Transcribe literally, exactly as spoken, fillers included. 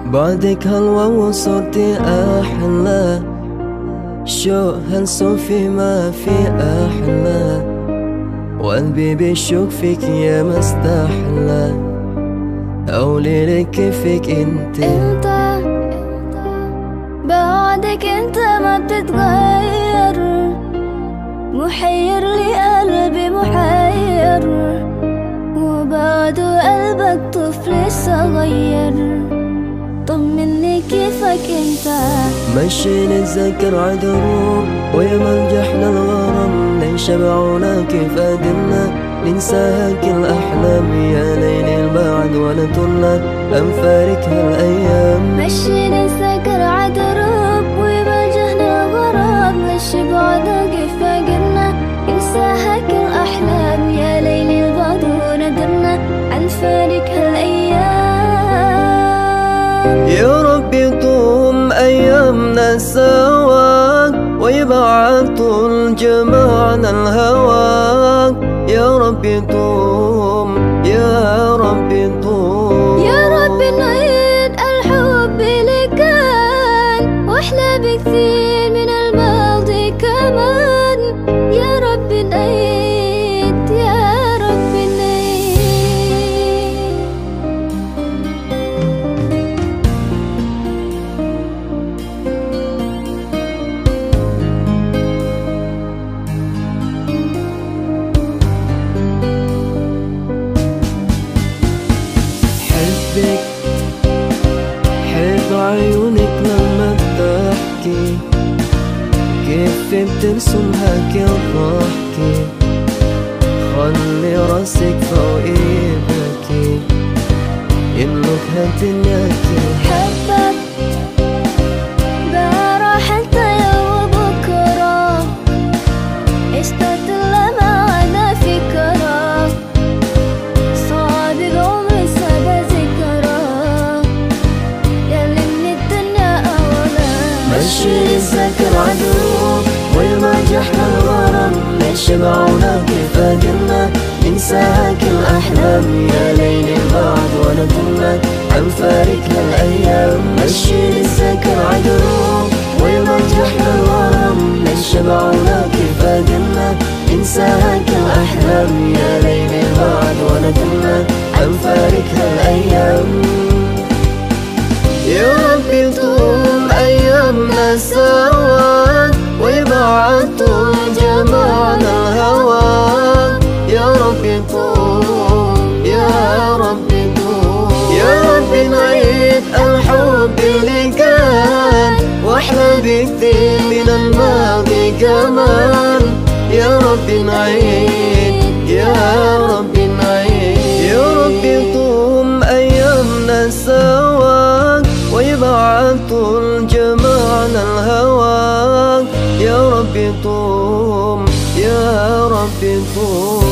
بعدك هلوى وصرتي أحلى، شوق هالصوفي ما في أحلى، وقلبي بيشوق فيك يا مستحلى، قولي لي كيفك انت انت بعدك انت ما بتتغير، محير لي قلبي محير، وبعده قلبك طفل صغير، طمني كيفك انت. مشي نتذكر عدروب ويا ملجحنا الغرام، لنشبعونا كيف قدمنا ننساها كل أحلام، يا ليل البعد ولا طلنا أنفارك هالأيام. مشي نتذكر عدروب ويا ملجحنا الغرام، لنشبعونا كيف قدمنا ننساها كل أحلام، يا ليل البعد ولا طلنا أنفارك هالأيام. يا رب يطوم أيامنا سوا ويبعد طول جمعنا الهوى، يا رب يطوم يا رب يطوم، يا رب نعيد الحب اللي كان واحلى بكثير من الماضي كمان، يا رب نعيد يا رب نعيد. حبك حب عيونك لما بتحكي، كيف بترسمها كل ضحكي، خلي راسك فوقي بكي يملك هالدنياكي. حبك بقى حتى يوم بكرة، اشتقت لمعنا فكرة، صعب بعمري سبع ذكرى، ياللي من الدنيا أولا. مشي نتذكر عدروب ويا ما جحنا الغرام، لنشبعونا كيف قدرنا ننساها كل أحلام، يا ليل البعد ولا طلنا أنفارك هالأيام. مشي نتذكر عدروب ويا ما جحنا الغرام، لنشبعونا كيف قدرنا ننساها كل أحلام، يا ليل البعد ولا طلنا أنفارك هالأيام. يا رب يطول أيامنا سوا ويبعد طول جمعنا الهوى، يا رب يطول يا رب يطول، يا رب نعيد الحب اللي كان واحلى بكثير من الماضي كمان، يا رب نعيد يا رب نعيد. يا رب يطول أيامنا سوا ويبعد طول جمعنا الهوى، يا رب يطوم يا رب يطوم.